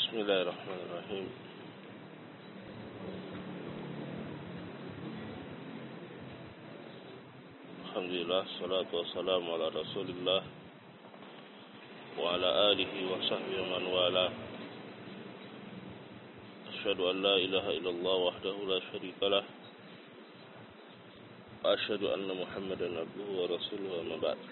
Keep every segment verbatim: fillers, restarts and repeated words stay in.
Bismillahirrahmanirrahim. Alhamdulillah, salatu wassalamu ala Rasulillah wa ala alihi wa sahbihi man wala. Asyhadu an la ilaha illallah wahdahu la syarikalah wa asyhadu anna Muhammadan abduhu wa rasuluhu, amma ba'd.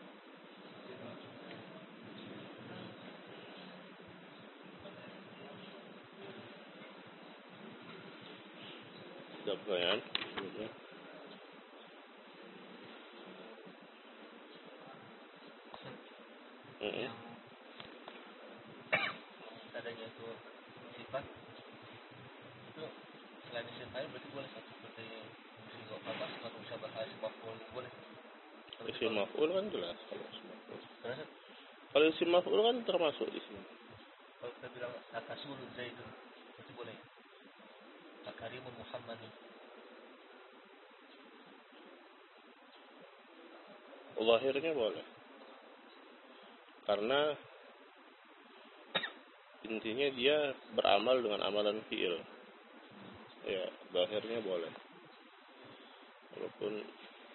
Ada pertanyaan? Yang adanya itu sifat itu selain isim fa'il berarti boleh satu seperti musyigo apa sifat musyabah isim maf'ul boleh. Isim maf'ul kan jelas kalau isim maf'ul. Terus Kalau isim maf'ul kan termasuk di sini. kalau kita bilang akasulun zaidun berarti boleh. Akarimun Muhammadun. Zahirnya boleh. Karena intinya dia beramal dengan amalan fi'il. Ya, zahirnya boleh. Walaupun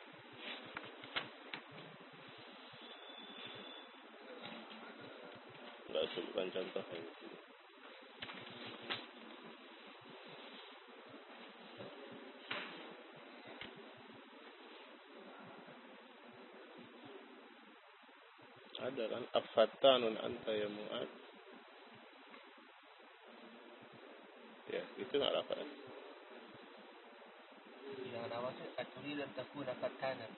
enggak sebutkan contohnya. Ada kan afattanun anta ya Mu'ad. Ya, itu enggak lafaz. Yang awalnya aturi dan takuna fattanan.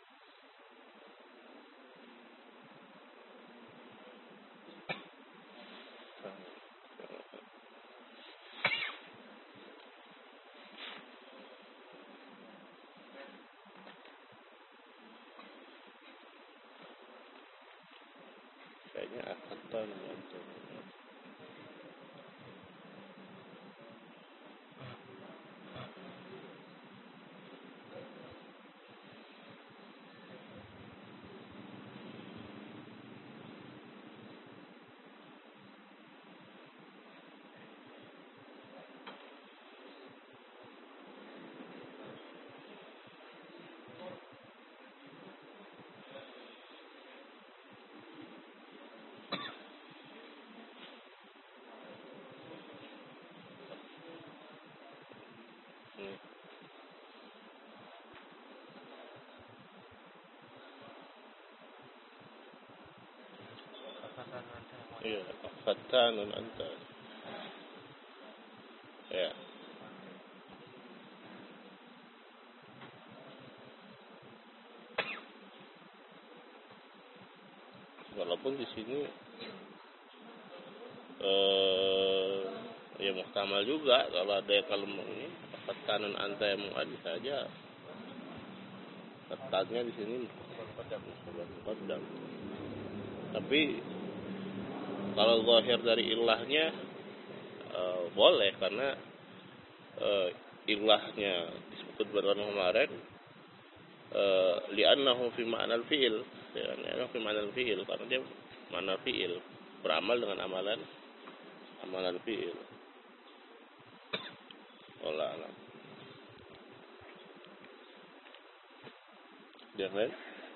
Kayaknya afattanun anta. Hmm. Iya, fattanun anta. Ya. Walaupun di sini eh ya muhtamal juga kalau ada kalau ini fattanun anta ya Mu'ad saja. Fattannya di sini muqaddam. Tapi kalau zahir dari ilahnya e, boleh karena e, ilahnya disebut berwarna kemarin e, li'annahu fi ma'nal fi'il li'annahu fi ma'nal fi'il karena dia makna fi'il beramal dengan amalan amalan fi'il. Wallahu a'lam. Yang lain?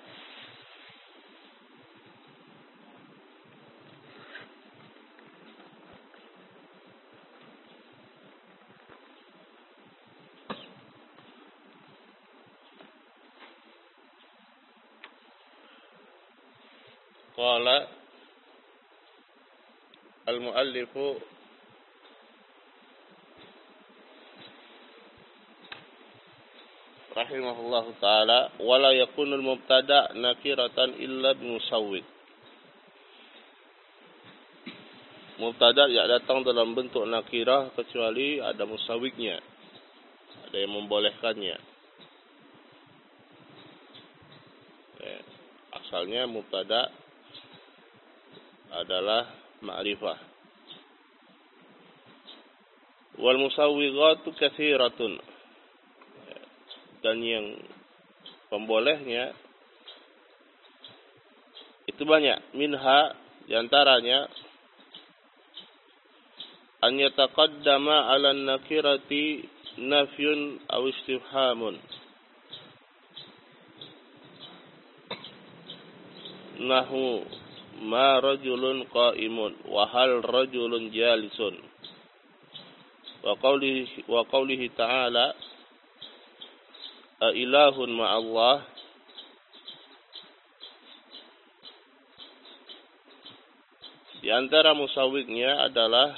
Qala al-muallifu rahimahullahu ta'ala wala yakunul mubtada nakiratan illa bimusawwid. Mubtada tidak datang dalam bentuk nakirah kecuali ada musawwidnya, ada yang membolehkannya. Ya, asalnya mubtada adalah ma'rifah. Wal musawwighatu katsiratun. Dan yang pembolehnya itu banyak. Minha diantaranya an yataqaddama 'ala an-nakirati nafyun aw istifhamun. Nahu ma rajulun qa'imun wa hal rajulun jalisun. Wa qawlihi wa qawlihi ta'ala a ilahun ma'allah. Di antara musawwignya adalah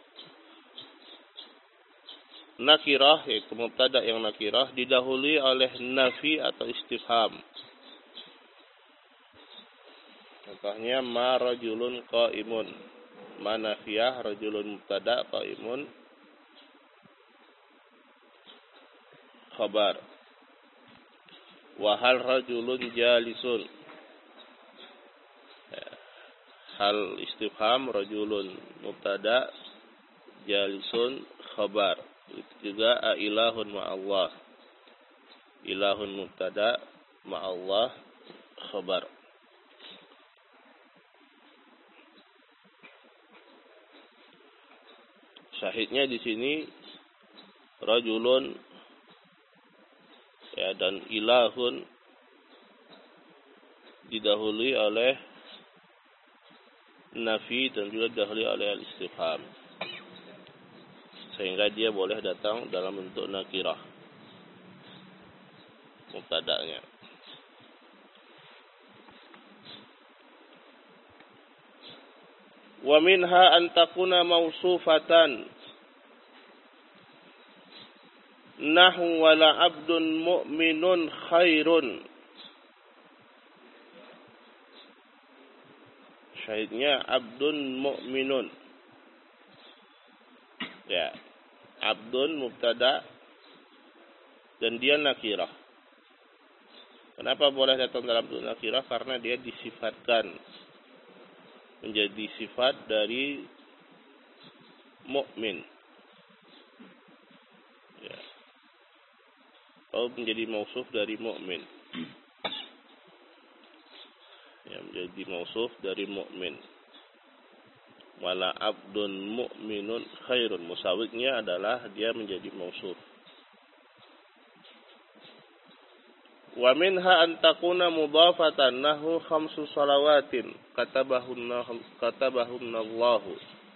nakirah, yaitu mubtada yang nakirah didahului oleh nafi atau istifham. Contohnya ma rajulun qaimun. Ma nafiyah, rajulun mubtada, qaimun khabar. Wa hal rajulun jalisun. Hal istifham, rajulun mubtada, jalisun khabar. Itu juga a ilahun ma'allah. Ilahun mubtada, ma'allah khabar. Syahidnya di sini rajulun ya, dan ilahun didahului oleh nafi dan juga didahului oleh al-istifham, sehingga dia boleh datang dalam bentuk nakirah mubtada'nya. Wa minha an takuna mausufatan nahu wala abdun mu'minun khairun. Syahidnya abdun mu'minun. Ya, abdun mubtada dan dia nakirah. Kenapa boleh datang dalam bentuk nakirah? Karena dia disifatkan menjadi sifat dari mukmin. Ya. Atau menjadi mausuf dari mukmin. Ya, menjadi mausuf dari mukmin. Wala abdun mu'minun khairun. Musawwignya adalah dia menjadi mausuf. Wa minha an takuna mudhafatan nahu khamsu salawatin katabahunna katabahunallahu.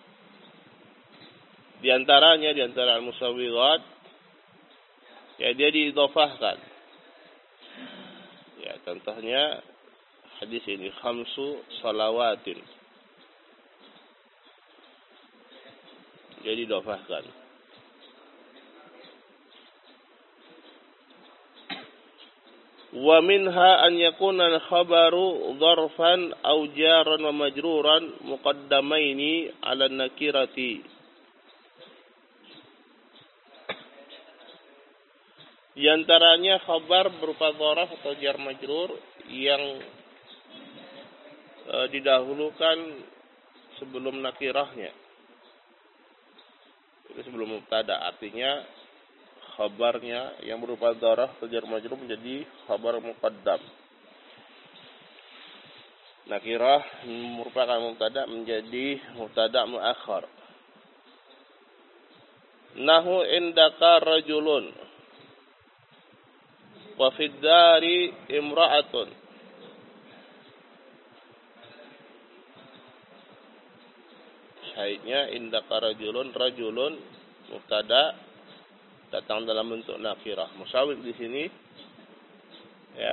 Di antaranya, di antara al-musawwirat, ya dia diidhafahkan. Ya, contohnya hadis ini khamsu salawatin. Jadi didhafahkan. Wa minha an yakuna al-khabaru dharfan aw jaran wa majruran muqaddamaini 'ala an-nakirati. Di antaranya khabar berupa dzaraf atau jar majrur yang e, didahulukan sebelum nakirahnya. Itu sebelum mubtada, artinya khabarnya yang berupa dzaraf atau jar majrur menjadi khabar muqaddam. Nakirah merupakan mubtada menjadi mubtada muakhar. Nahu indaka rajulun wa fid dari imra'atun. Syahidnya indaka rajulun, rajulun mubtada datang dalam bentuk nakirah. Musawwig di sini ya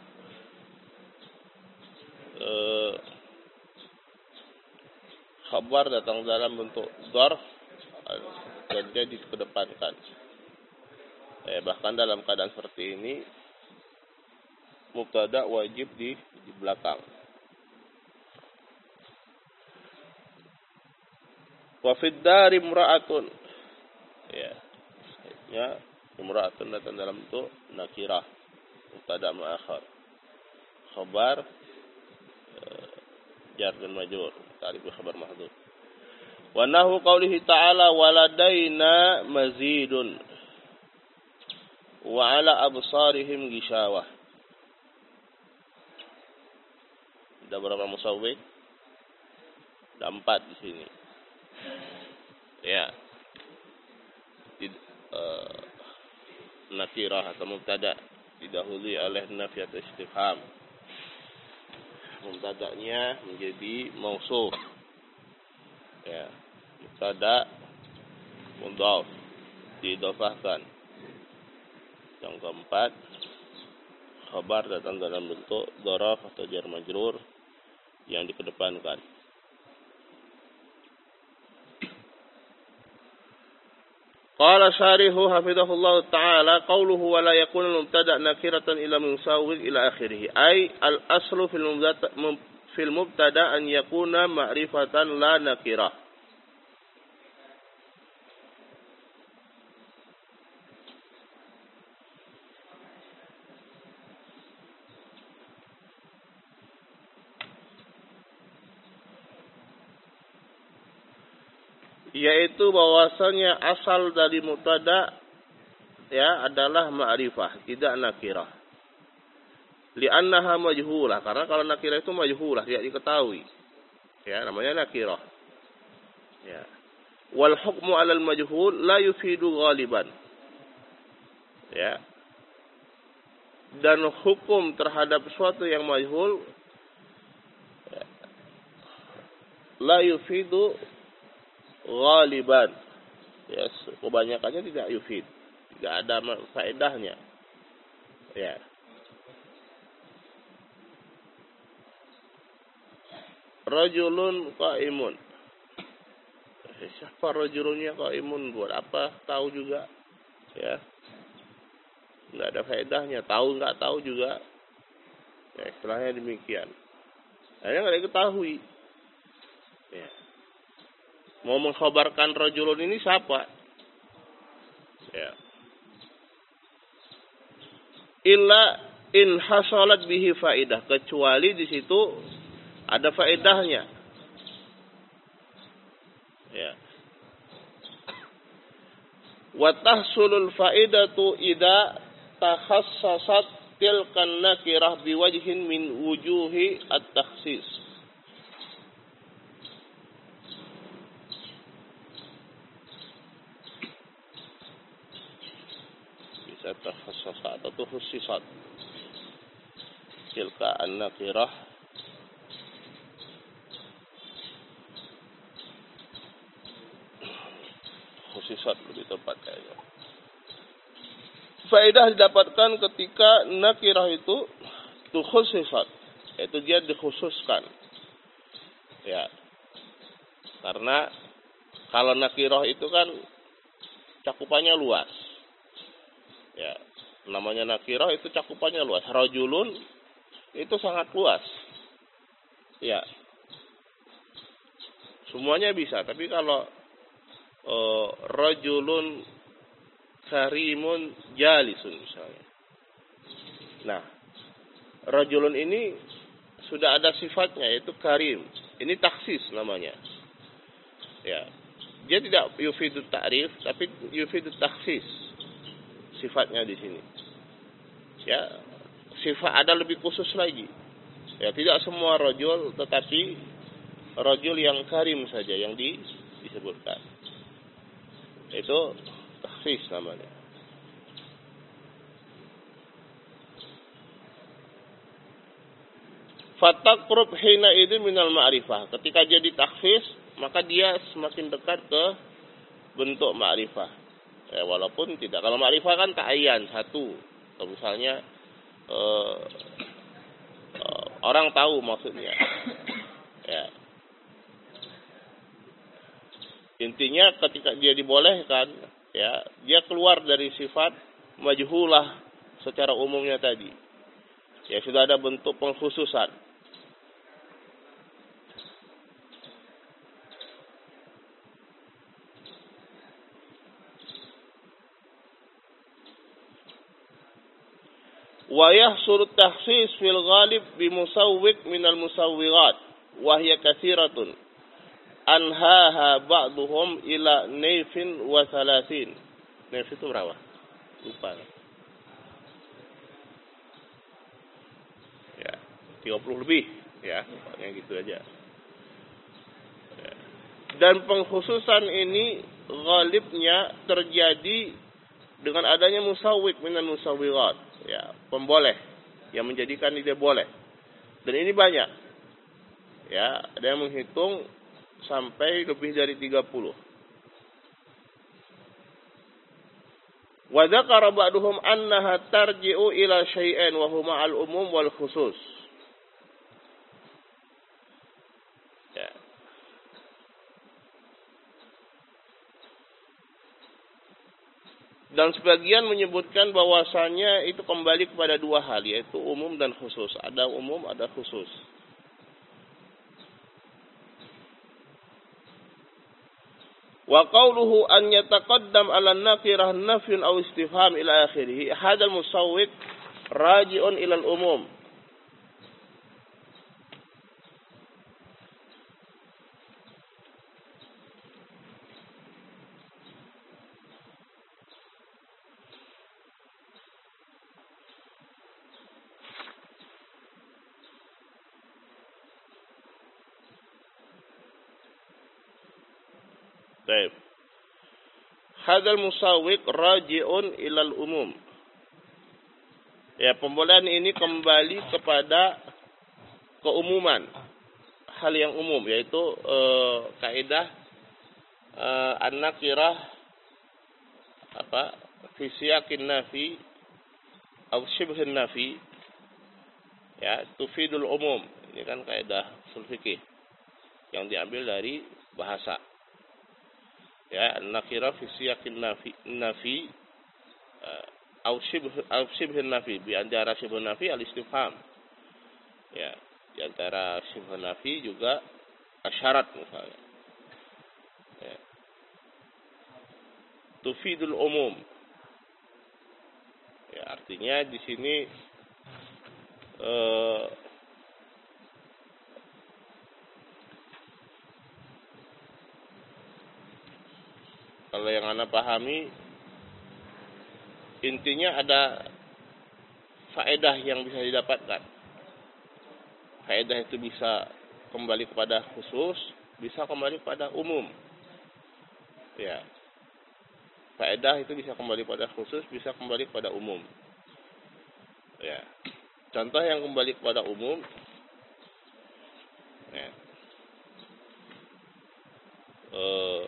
e, khabar datang dalam bentuk dzarf dan dia dikedepankan. Eh, bahkan dalam keadaan seperti ini mubtada wajib di di belakang. Wa fid dari imra'atun. Ya. Ya, imra'atun datang dalam bentuk nakirah, mubtada muakhar. Khabar eh, jar dan majrur, ta'rif khabar mahdhuf. Wa nahu qaulihi ta'ala waladaina mazidun wa ala absarihim gishawah. Ada berapa musawwig? Ada empat di sini. Ya. Tid, uh, nakirah atau mubtada didahului oleh nafi atau istifham. Mubtada'nya menjadi mausuf. Ya. Mubtada mudhaf diidhafahkan. Yang keempat, khabar datang dalam bentuk dzaraf atau jar majrur yang dikedepankan. Qala syarihu hafizahullah ta'ala qawluhu wa la yakunu al-mubtada' nakiratan ila musawwir ila akhirih. Ay al-aslu fil mubtada' fil mubtada' an yakuna ma'rifatan la nakirah. Yaitu bahwasanya asal dari mubtada ya adalah ma'rifah, tidak nakirah. Li'annaha majhulah, karena kalau nakirah itu majhulah, tidak diketahui. Ya, namanya nakirah. Ya. Wal hukmu 'alal majhul la yufidu ghaliban. Ya. Dan hukum terhadap sesuatu yang majhul ya, la yufidu ghaliban, ya, kebanyakannya tidak yufid, tidak ada faedahnya. Ya. Rajulun qaimun. Siapa rajulunnya qaimun? Buat apa? Tahu juga. Ya. Enggak ada faedahnya. Tahu enggak tahu juga. Ya, istilahnya demikian. Hanya enggak diketahui. Ya. Mau mengkhabarkan rajulun ini siapa? Ya. Illa in hasalat bihi faidah, kecuali di situ ada faedahnya. Ya. Wa tahsulul faidatu idza takhassasat tilkan nakirah biwajhin min wujuhi at-takhsis. Takhassasat atau khususat tilka an-nakirah khususat lebih tepat kayaknya. Faedah didapatkan ketika nakirah itu khususat, yaitu dia dikhususkan. Ya. Karena kalau nakirah itu kan cakupannya luas. Ya, namanya nakirah itu cakupannya luas. Rajulun itu sangat luas. Ya. Semuanya bisa, tapi kalau uh, rajulun karimun jalisun misalnya. Nah, rajulun ini sudah ada sifatnya yaitu karim. Ini taksis namanya. Ya. Dia tidak yufidut ta'rif tapi yufidut taksis. Sifatnya di sini, ya, sifat ada lebih khusus lagi, ya, tidak semua rajul, tetapi rajul yang karim saja yang di, disebutkan, itu takhsis namanya. Fataqrub hina idin minal ma'rifah, ketika dia ditakhsis maka dia semakin dekat ke bentuk ma'rifah. Ya, walaupun tidak. Kalau ma'rifah kan ta'ayyan satu. Atau misalnya uh, uh, orang tahu maksudnya. Ya. Intinya ketika dia dibolehkan, ya, dia keluar dari sifat majhulah secara umumnya tadi. Ya, sudah ada bentuk pengkhususan. Wa yahsulu takhsis fil ghalib bi musawwiq min al musawwirat wa hiya katsiratun anhaha ba'dhum ila naifin wa thalathin. Naif itu berapa? Lupa. Ya, tiga puluh lebih, ya, pokoknya gitu aja. Ya. Dan pengkhususan ini ghalibnya terjadi dengan adanya musawwik minan musawwirat, ya, pemboleh yang menjadikan dia boleh. Dan ini banyak. Ya, ada yang menghitung sampai lebih dari tiga puluh. Wa dzakara ba'duhum annaha tarji'u ila syai'in wa huma al-umum wal khusus. Ya. Dan sebagian menyebutkan bahwasanya itu kembali kepada dua hal, yaitu umum dan khusus. Ada umum, ada khusus. Wa qawluhu an yataqaddam 'ala an-nakirah nafyun aw istifham ila akhirih. Hadzal musawwiq raji'un ila al-umum. Baik. Hadzal musawwiq raji'un ilal umum. Ya, pembolehan ini kembali kepada keumuman, hal yang umum, yaitu eh, kaidah eh, an-nakirah apa? Fi siyaqin nafi atau syibhin nafi, ya, tufidul umum. Ini kan kaidah ushul fikih yang diambil dari bahasa. Ya, an-nakirah fi siyaqin nafi nafi au shibh au shibhin nafi, di antara shibhun nafi al-istifham. Ya, di antara shibhun nafi juga asyarat misalnya. Ya. Tufidul umum. Ya, artinya di sini eh, kalau yang Anda pahami, intinya ada faedah yang bisa didapatkan. Faedah itu bisa kembali kepada khusus, bisa kembali kepada umum. Ya. Faedah itu bisa kembali pada khusus, bisa kembali kepada umum. Ya. Contoh yang kembali kepada umum, ya. Eh,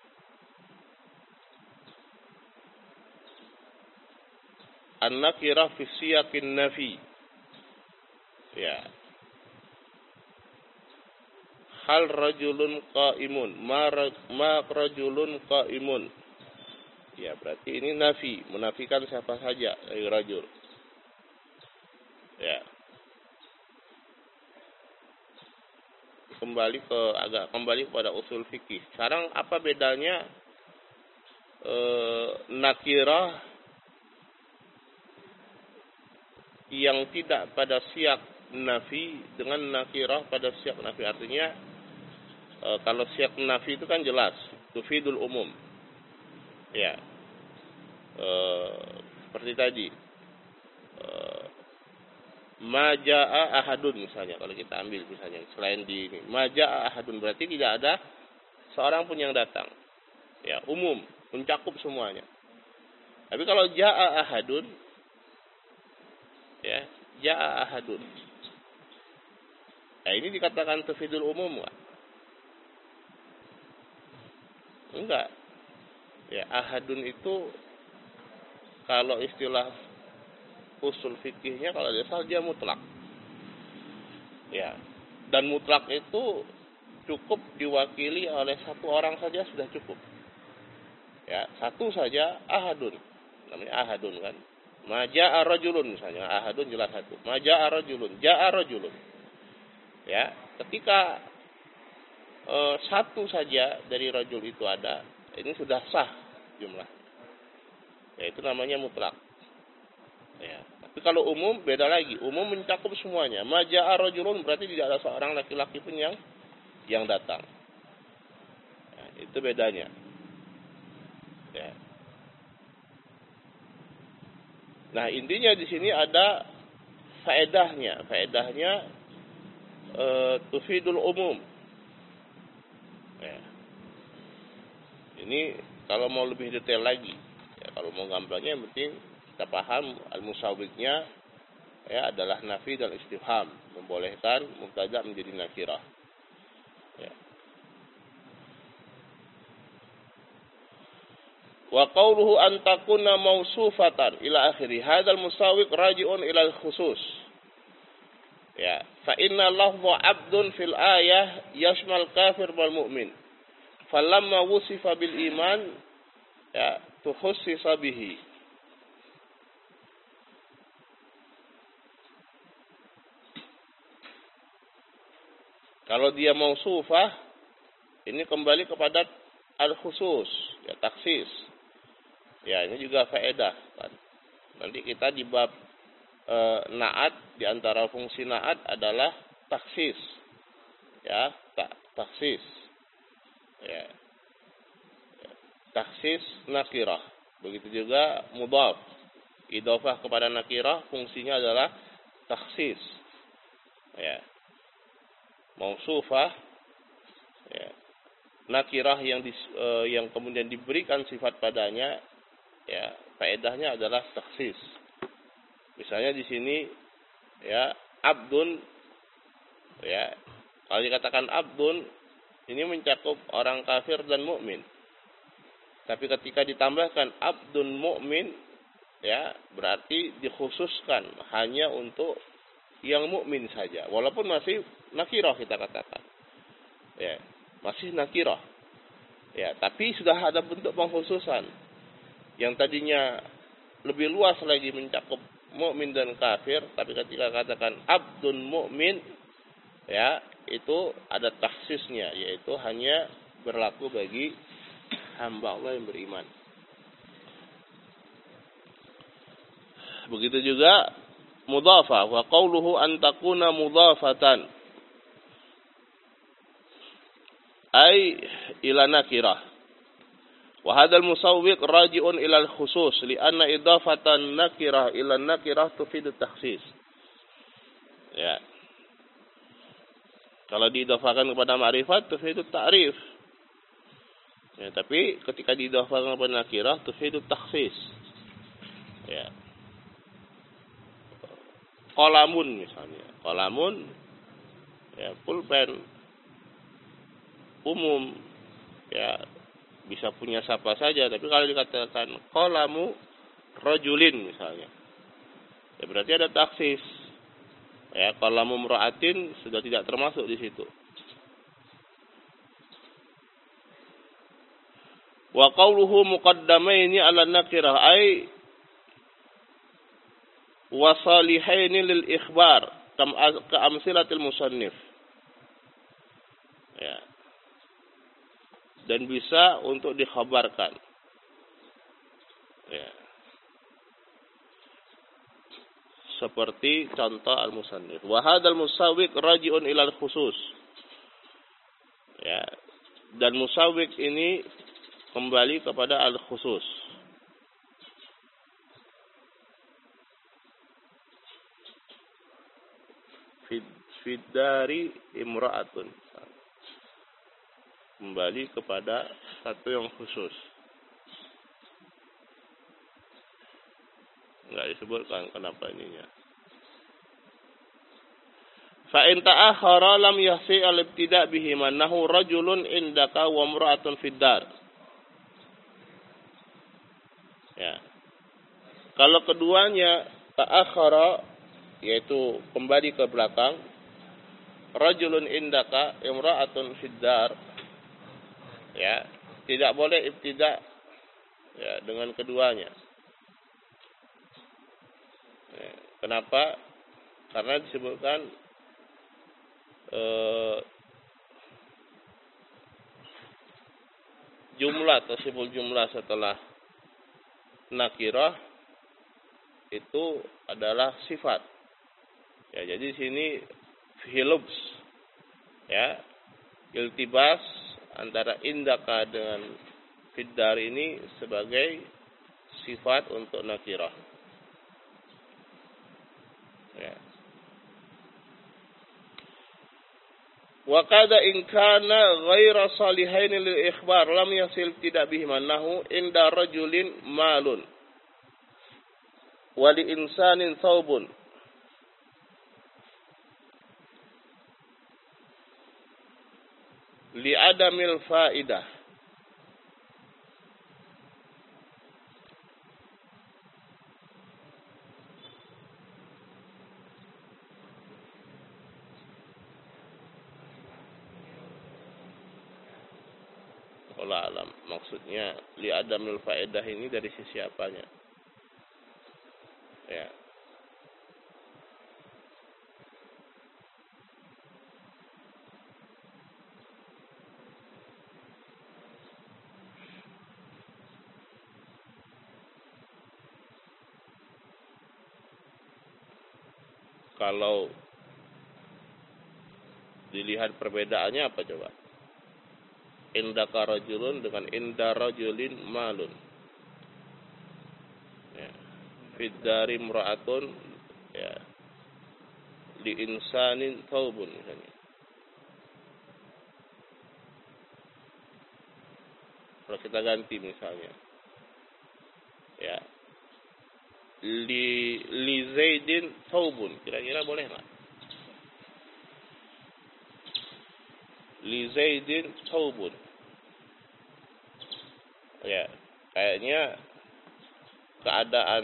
An-nakirah fi siyaqin nafi. Ya. Hal rajulun qaimun, ma, ma rajulun qaimun. Ya, berarti ini nafi, menafikan siapa saja dari rajul. Ya. Kembali ke agak kembali kepada usul fikih. Sekarang apa bedanya e, nakirah yang tidak pada siyak nafi dengan nakirah pada siyak nafi? Artinya e, kalau siyak nafi itu kan jelas, tufidul umum. Ya. E, seperti tadi. E, Maja'a ahadun misalnya, kalau kita ambil misalnya selain di ini, maja'a ahadun berarti tidak ada seorang pun yang datang. Ya, umum, mencakup semuanya. Tapi kalau ja'a ahadun, ya, ja'a ahadun. Nah, ini dikatakan tufidul umum enggak? Enggak. Ya, ahadun itu kalau istilah usul fikihnya kalau dia salah dia mutlak. Ya. Dan mutlak itu cukup diwakili oleh satu orang saja sudah cukup. Ya, satu saja ahadun. Namanya ahadun kan. Maja'a rajulun misalnya, ahadun jelas satu. Maja'a rajulun, ja'a rajulun. Ya, ketika e, satu saja dari rajul itu ada, ini sudah sah jumlah. Ya, itu namanya mutlak. Ya. Tapi kalau umum beda lagi. Umum mencakup semuanya. Maja'a rajulun berarti tidak ada seorang laki-laki pun yang yang datang. Ya, itu bedanya. Ya. Nah, intinya di sini ada faedahnya. Faedahnya e, tufidul umum. Ya. Ini kalau mau lebih detail lagi, ya, kalau mau gampangnya yang penting kita paham al-musawwiqnya ya adalah nafi dan istifham, membolehkan mubtada menjadi nakirah. Ya. Wa qawluhu an takuna mausufatan ila akhiri hadzal musawwiq raji'un ila al-khusus. Ya, fa inna lafdha 'abdun fil ayah yashmal kafir wal mu'min. Falamma wusifa bil iman ya tukhussisa bihi. Kalau dia mausufah ini kembali kepada al-khusus, ya taksis. Ya, ini juga faedah kan. Nanti kita di bab e, naat, di antara fungsi naat adalah taksis. Ya, tak taksis. Ya. Taksis nakirah. Begitu juga mudhaf. Idhofah kepada nakirah fungsinya adalah taksis. Ya. Mausufah ya. Nakirah yang dis, uh, yang kemudian diberikan sifat padanya ya faedahnya adalah taksis. Misalnya di sini ya abdun ya kalau dikatakan abdun ini mencakup orang kafir dan mukmin. Tapi ketika ditambahkan abdun mukmin ya berarti dikhususkan hanya untuk yang mukmin saja walaupun masih nakirah kita katakan. Ya, masih nakirah. Ya, tapi sudah ada bentuk pengkhususan. Yang tadinya lebih luas lagi mencakup mukmin dan kafir, tapi ketika katakan abdun mukmin, ya, itu ada taksisnya, yaitu hanya berlaku bagi hamba Allah yang beriman. Begitu juga mudhafah wa qauluhu an takuna mudhafatan ay ila nakirah wa hadzal musawwiq raji'un ila al-khusus li'anna idafatan nakirah ila nakirah tufidu takhsis. Ya. Kalau diidafahkan kepada ma'rifat tufidu ta'rif. Ya, tapi ketika diidafahkan kepada nakirah tufidu takhsis. Ya. Qalamun misalnya. Qalamun ya pulpen umum ya bisa punya siapa saja, tapi kalau dikatakan qalamu rajulin misalnya ya berarti ada taksis ya, qalamu mra'atin sudah tidak termasuk di situ. Wa qawluhu muqaddamaini 'ala nakirah ay wa salihaini lil ikhbar kam ka amsilatil musannif ya, dan bisa untuk dikhabarkan. Ya. Seperti contoh al-musannif. Wa hadzal musawwiq raji'un ila al-khusus. Ya. Dan musawwiq ini kembali kepada al-khusus. Fid dari imra'atun. Kembali kepada satu yang khusus. Enggak disebutkan kenapa ininya. Fa in ta'akhkhara lam yahsi al-ibtida' bihi mannahu rajulun indaka wa imra'atun fid dar. Ya. Kalau keduanya ta'akhkhara yaitu kembali ke belakang, rajulun indaka imra'atun fid dar. Ya, tidak boleh ibtida ya dengan keduanya. Ya, kenapa? Karena disebutkan eh, jumlah atau siful jumlah setelah nakirah itu adalah sifat. Ya, jadi sini filubs ya, iltibas antara indaka dengan fiddar ini sebagai sifat untuk nakirah. Ya. Wa qada in kana ghaira salihain lil ikhbar lam yasil tidak bihi manahu inda rajulin malun wa li insanin thawbun li adamil faidah. Allah alam, maksudnya li adamil faedah ini dari sisi apanya? Ya. Kalau dilihat perbedaannya apa coba? Indaka rajulun dengan inda rajulin malun. Ya. Fiddari mra'atun ya. Li insanin thawbun misalnya. Kalau kita ganti misalnya. Ya. Li li Zaidin thawbun, kira-kira boleh enggak? Li Zaidin thawbun. Ya, kayaknya keadaan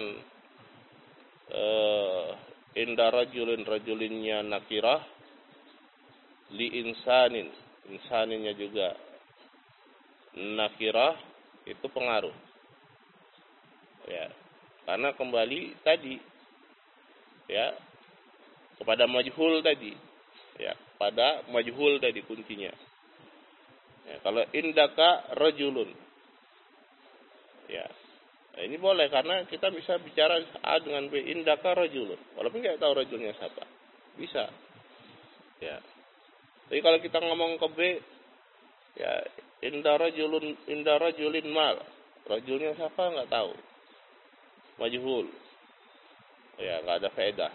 eh, inda rajulin rajulinnya nakirah, li insanin insaninnya juga nakirah, itu pengaruh. Ya, karena kembali tadi ya kepada majhul tadi. Ya, pada majhul tadi kuncinya. Ya, kalau indaka rajulun. Ya. Nah, ini boleh karena kita bisa bicara A dengan B, indaka rajulun. Walaupun enggak tahu rajulnya siapa. Bisa. Ya. Tapi kalau kita ngomong ke B, ya inda rajulun inda rajulin mal. Rajulnya siapa enggak tahu. Majhul. Ya, enggak ada faedah.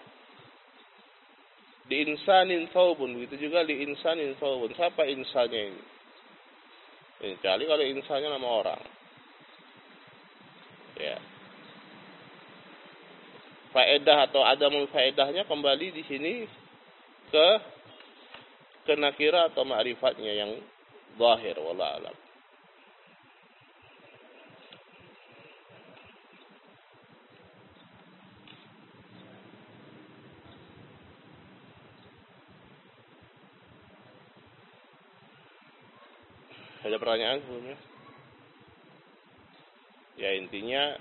Di insanin thawbun, begitu juga di insanin thawbun. Siapa insannya ini? Ini kecuali kalau insannya nama orang. Ya. Faedah atau adamul faedahnya kembali di sini ke ke nakira atau ma'rifatnya yang zahir, wallahu alam. Ada pertanyaan sebelumnya? Ya intinya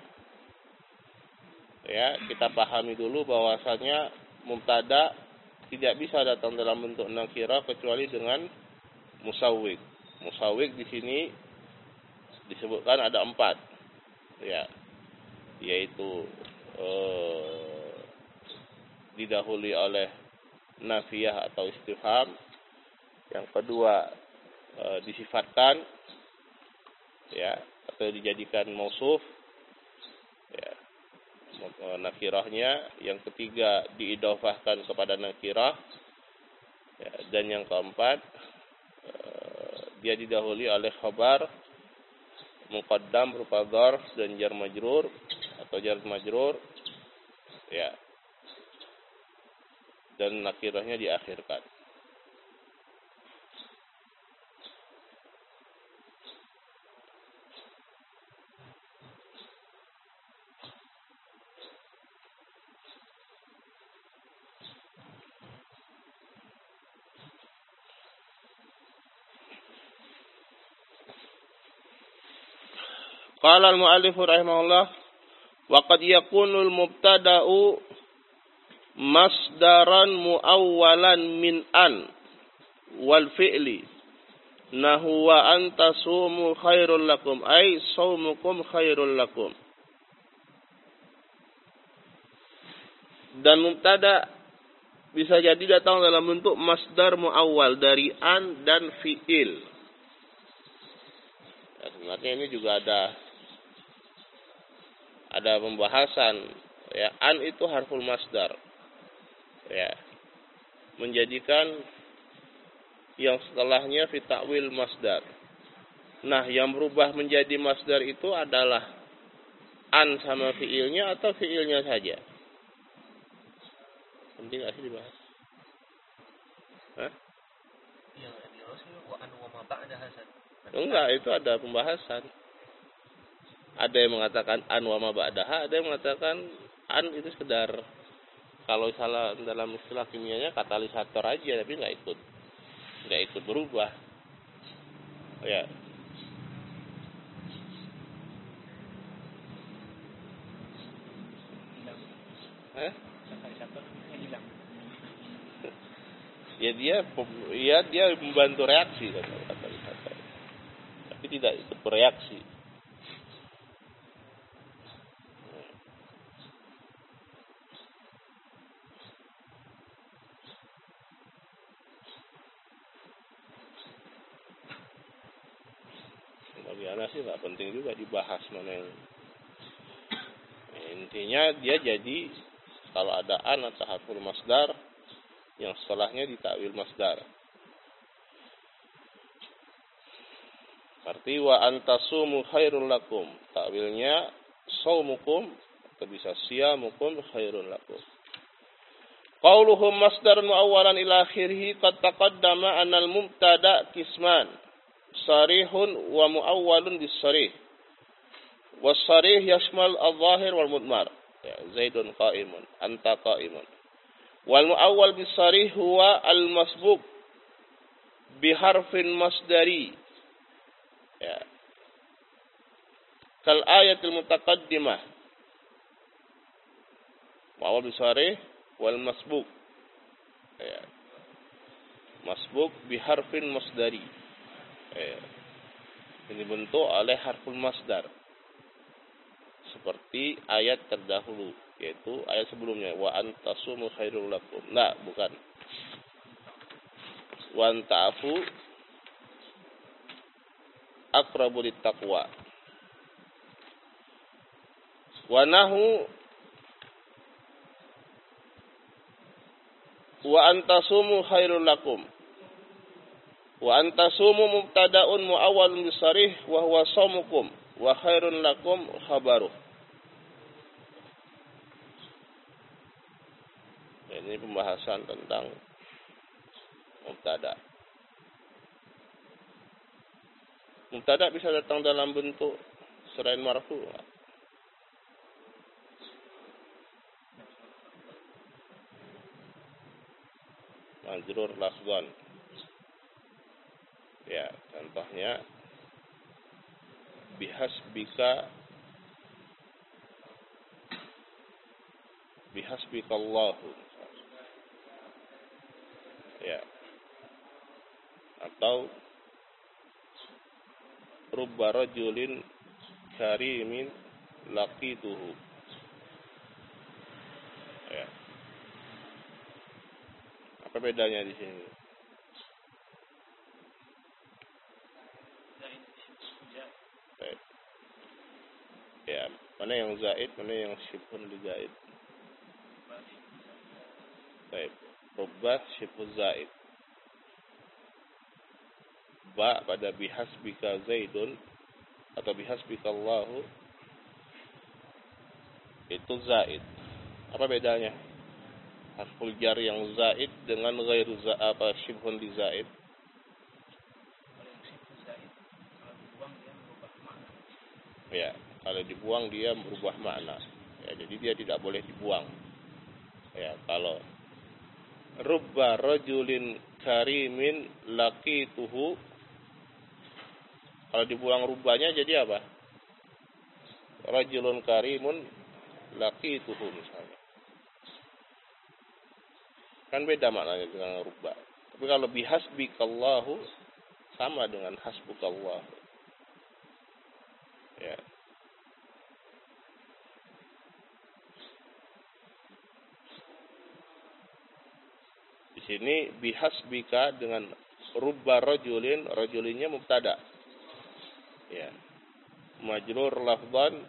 ya kita pahami dulu bahwasanya mubtada tidak bisa datang dalam bentuk nakira kecuali dengan musawwig. Musawwig di sini disebutkan ada empat, ya, yaitu eh, didahului oleh nafiyah atau istifham. Yang kedua e, disifatkan, ya, atau dijadikan mausuf, ya, nakirahnya. Yang ketiga diidhofahkan kepada nakirah, ya, dan yang keempat e, dia didahului oleh khabar muqaddam berupa dzarf dan jar majrur atau jar majrur, ya, dan nakirahnya diakhirkan. Qala al-mu'allif rahimahullah wa qad yakunu al-mubtada'u masdaran muawwalan min an wal fi'li nahu wa anta sumu khairul lakum ay saumukum khairul lakum. Dan mubtada bisa jadi datang dalam bentuk masdar muawwal dari an dan fi'il. Ya, sebenarnya ini juga ada ada pembahasan, ya, an itu harful masdar, ya, menjadikan yang setelahnya fi ta'wil masdar. Nah, yang berubah menjadi masdar itu adalah an sama fiilnya atau fiilnya saja? Penting nggak sih dibahas? Hah? Yang di Rasul wa an wa ma ba'da hasan. Enggak, itu ada pembahasan. Ada yang mengatakan an wa ma ba'daha, ada yang mengatakan an itu sekedar kalau salah dalam istilah kimianya katalisator aja, tapi nggak ikut nggak ikut berubah. Ya. Hah? Ya dia ya dia membantu reaksi kan katalisator. Tapi tidak ikut bereaksi. Bagaimana sih nggak penting juga dibahas mana yang intinya dia jadi kalau ada an atau harful masdar yang setelahnya ditakwil masdar. Arti wa antasumu khairul lakum. Takwilnya saumukum atau bisa siyamukum khairul lakum. Qauluhum masdarun muawwalan ila akhirih qad taqaddama anal mubtada qisman sarihun wa muawwalun bis-sarih. Was-sarih yashmal adh-dhahir wal mudmar. Ya, Zaidun qa'imun, anta qa'imun. Wal muawwal bis-sarih huwa al-masbuq bi harfin masdari. Ya. Kal ayatil mutaqaddimah. Muawwal bis-sarih wal masbuq. Ya. Masbuq bi harfin masdari. Ya. Ini bentuk oleh harful masdar. Seperti ayat terdahulu, yaitu ayat sebelumnya wa antasumu khairul lakum. Nah, bukan. Wa anta'fu aqrabu littaqwa. Wa nahu wa antasumu khairul lakum. Wa antasumu mubtada'un muawwalun bisarih wa huwa shaumukum wa khairun lakum khabaruh. Ini pembahasan tentang mubtada. Mubtada bisa datang dalam bentuk selain marfu. Majrur lafzan. Ya, contohnya bihasbika bihasbikallahu. Ya. Atau rubba rajulin karimin laqituhu. Ya. Apa bedanya di sini? Baik. Ya, mana yang zaid, mana yang syibhun li zaid? Baik. Rubba syibhun zaid. Ba pada bihasbika zaidun atau bihasbika Allahu itu zaid. Apa bedanya? Harful jar yang zaid dengan ghairu za apa syibhun li zaid. Ya, kalau dibuang dia berubah makna. Ya, jadi dia tidak boleh dibuang. Ya, kalau rubba rajulin karimin laqituhu, kalau dibuang rubbanya jadi apa? Rajulun karimun laqituhu misalnya. Kan beda maknanya dengan rubba. Tapi kalau bihasbikallahu sama dengan hasbukallahu. Ya. Di sini bihasbika dengan rubba rajulin, rajulinnya mubtada. Ya. Majrur lafdhan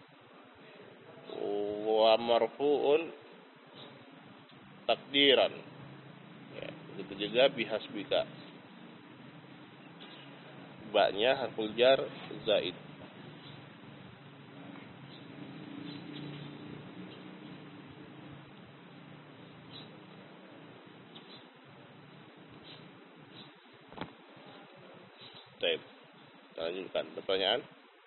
wa marfu'un takdiran. Ya, begitu juga bihasbika. ba'nya harful jar zaid. Baik. Lanjutkan pertanyaan.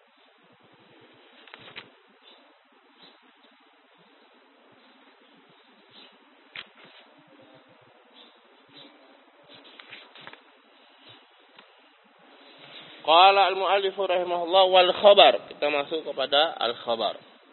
Qala al-mu'allif rahimahullah wal khabar. Kita masuk kepada al-khabar.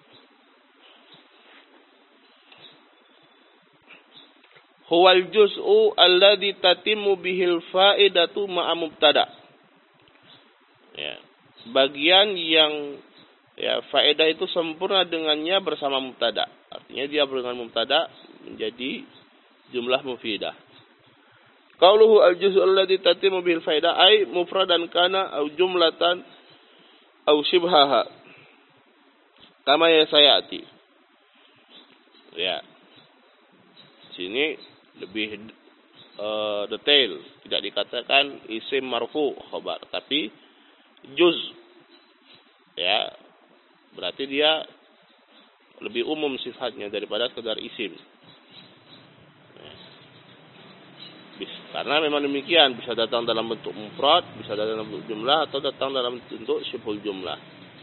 Huwal juz'u alladhi tatimmu bihil fa'idatu ma'a mubtada. Ya, bagian yang ya faedah itu sempurna dengannya bersama mubtada. Artinya dia dengan mubtada menjadi jumlah mufidah. Qauluhu al-juz'u alladhi tatimmu bil faedah ay mufradan kana au jumlatan au shibhaha. Kama ya sayati. Ya. Sini lebih uh, detail, tidak dikatakan isim marfu khabar, tapi juz. Ya. Berarti dia lebih umum sifatnya daripada sekedar isim. Karena memang demikian, bisa datang dalam bentuk mufrad, bisa datang dalam bentuk jumlah, atau datang dalam bentuk syibhul jumlah.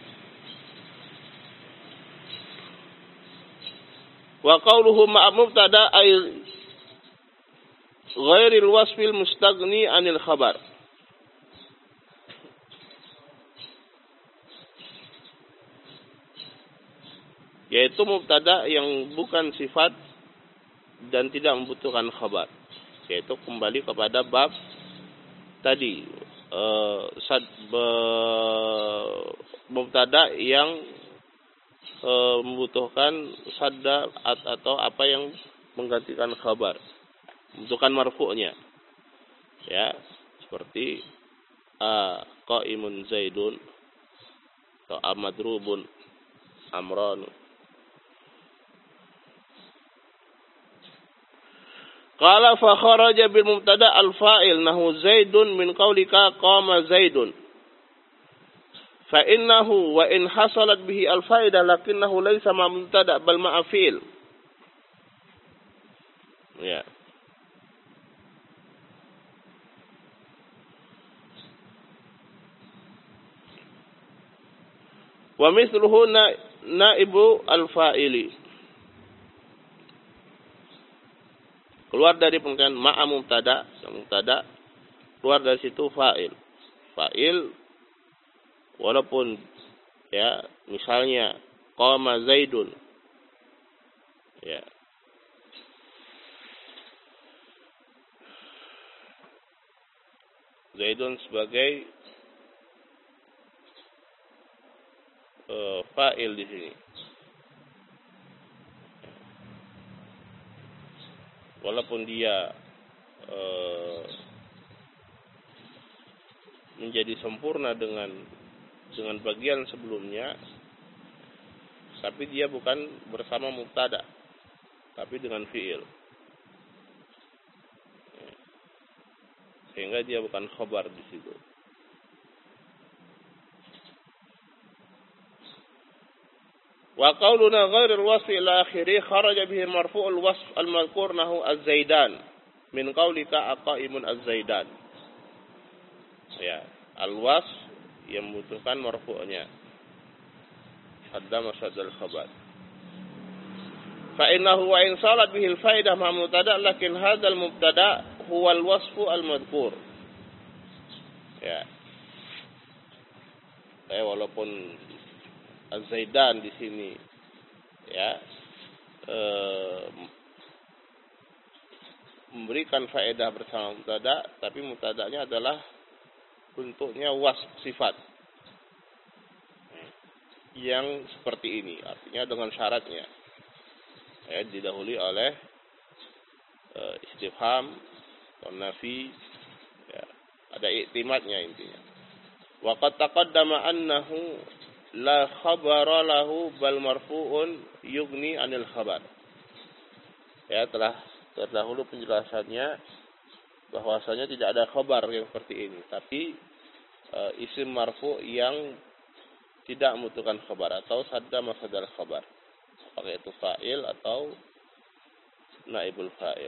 Wa qawluhu ma'a mubtada ay ghairil wasfil mustaghni anil khabar. Yaitu mubtada yang bukan sifat dan tidak membutuhkan khabar. Yaitu kembali kepada bab tadi uh, sad mubtada yang uh, membutuhkan sadda atau apa yang menggantikan khabar, membutuhkan marfu'nya. Ya, seperti uh, qaimun zaidun atau amadrubun amran. Qala fa kharaja bil mubtada al fa'il nahu zaidun min qaulika qama zaidun fa innahu wa in hasalat bihi al fa'idah lakinnahu laysa ma mubtada bal ma'a fi'il. Ya. Wa mithluhu na naibu al fa'ili. Keluar dari pengertian ma'a mubtada, mubtada keluar dari situ fa'il. Fa'il walaupun ya misalnya qama zaidun, ya zaidun sebagai uh, fa'il di sini. Walaupun dia e, menjadi sempurna dengan dengan bagian sebelumnya, tapi dia bukan bersama mubtada, tapi dengan fiil, sehingga dia bukan khabar di situ. Wa qauluna ghairil wasfi ila akhiri kharaja bihi marfu'ul wasf al-madhkur nahu az-zaidan min qaulika aqaimun az-zaidan. Ya, al-wasf yang membutuhkan marfu'nya. Hadda masaddal khabar. Fa innahu wa in salat bihi al-faidah ma mubtada lakin hadzal mubtada huwa al-wasfu al-madhkur. Ya. Eh walaupun Az-Zaidan di sini ya e, memberikan faedah bersama mubtada, tapi mubtadanya adalah bentuknya wasf sifat yang seperti ini, artinya dengan syaratnya ya didahului oleh e, istifham atau nafi, ya, ada iktimadnya intinya. Wa qad taqaddama annahu la khabara lahu bal marfu'un yughni anil khabar. Ya, telah terdahulu penjelasannya bahwasanya tidak ada khabar yang seperti ini, tapi uh, isim marfu yang tidak membutuhkan khabar atau sadda masadal khabar. Apakah itu fa'il atau naibul fa'il.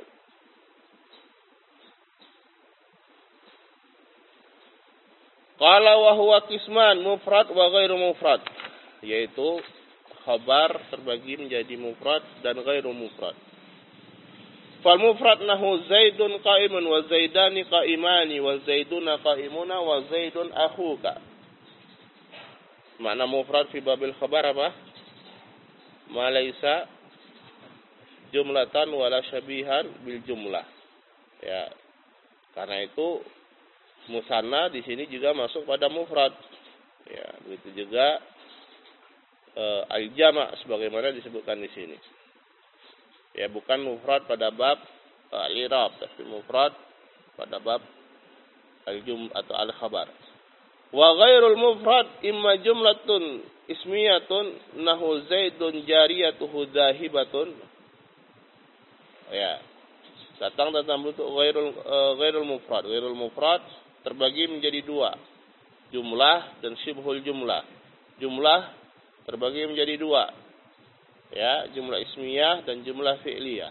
Qala wa huwa qisman mufrad wa ghairu mufrad, yaitu khabar terbagi menjadi mufrad dan ghairu mufrad. Fal mufrad nahu Zaidun qa'imun wa Zaidani qa'imani wa Zaiduna qa'imuna wa Zaidun akhuka. Makna mufrad fi babil khabar apa? Ma laisa jumlatan wala syabihan bil jumlah. Ya. Karena itu musanna di sini juga masuk pada mufrad. Ya, begitu juga uh, al-jama' sebagaimana disebutkan di sini. Ya, bukan mufrad pada bab uh, al-i'rab, tapi mufrad pada bab al-jum atau al-khabar. Wa ghairul mufrad imma jumlatun ismiyatun nahu Zaidun jariyatuhu dhahibatun. Ya. Datang dalam bentuk ghairul uh, ghairul mufrad. Ghairul mufrad terbagi menjadi dua, jumlah dan syibhul jumlah. Jumlah terbagi menjadi dua, ya, jumlah ismiyah dan jumlah fi'liyah.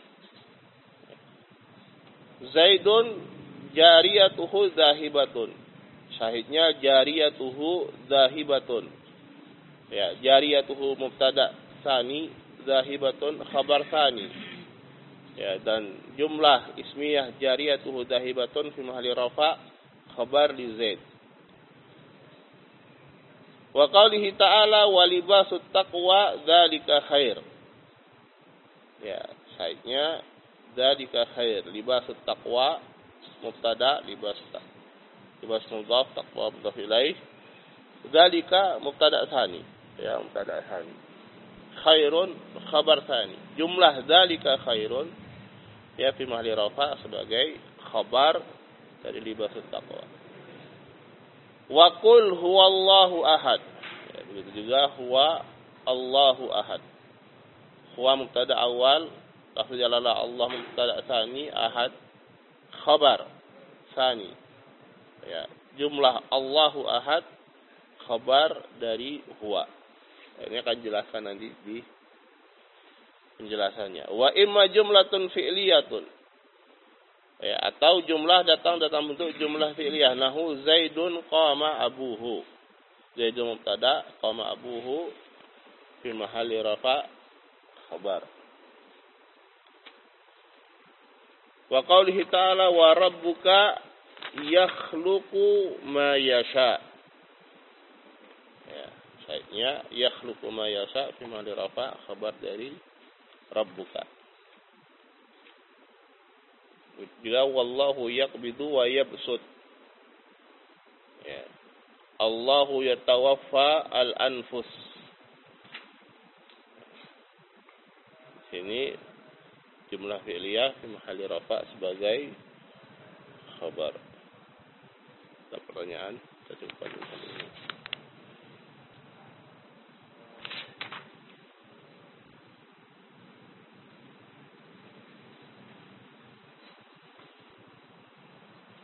Zaidun jariyatuhu zahibatun. Syahidnya jariyatuhu zahibatun. Ya, jariyatuhu mubtada tsani, zahibatun khabar tsani. Ya, dan jumlah ismiyah jariyatuhu zahibatun fi mahalli rafa' khabar li Zaid. Wa qaulihi ta'ala wa libasut taqwa dzalika khair. Ya, syaitnya dzalika khair. Libasut taqwa mubtada, libas libas mudhaf, taqwa mudhaf ilaih. Dzalika mubtada tsani. Ya, mubtada tsani. Khairun khabar tsani. Jumlah dzalika khairun ya fi mahalli rafa' sebagai khabar dari libasut taqwa. Wa qul huwallahu ahad. Ya, begitu juga huwa Allahu ahad. Huwa mubtada awal, lafz jalalah Allah mubtada tsani, ahad khabar tsani. Ya, jumlah Allahu ahad khabar dari huwa. Ini akan jelaskan nanti di penjelasannya. Wa imma jumlatun fi'liyatun. Ya, atau jumlah datang dalam bentuk jumlah fi'liyah. Nahu Zaidun qama abuhu. Zaidun mubtada, qama abuhu fi mahalli rafa' khabar. Wa qaulihi ta'ala wa rabbuka yakhluqu ma yasha. Ya, syaitnya yakhluqu ma yasha fi mahalli rafa' khabar dari rabbuka. Juga wallahu yaqbidu wa yabsut. Ya. Allahu yatawaffa al-anfus. Sini jumlah fi'liyah fi mahalli rafa' sebagai khabar. Ada pertanyaan? Kita coba dulu.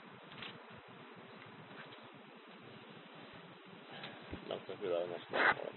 Alhamdulillah.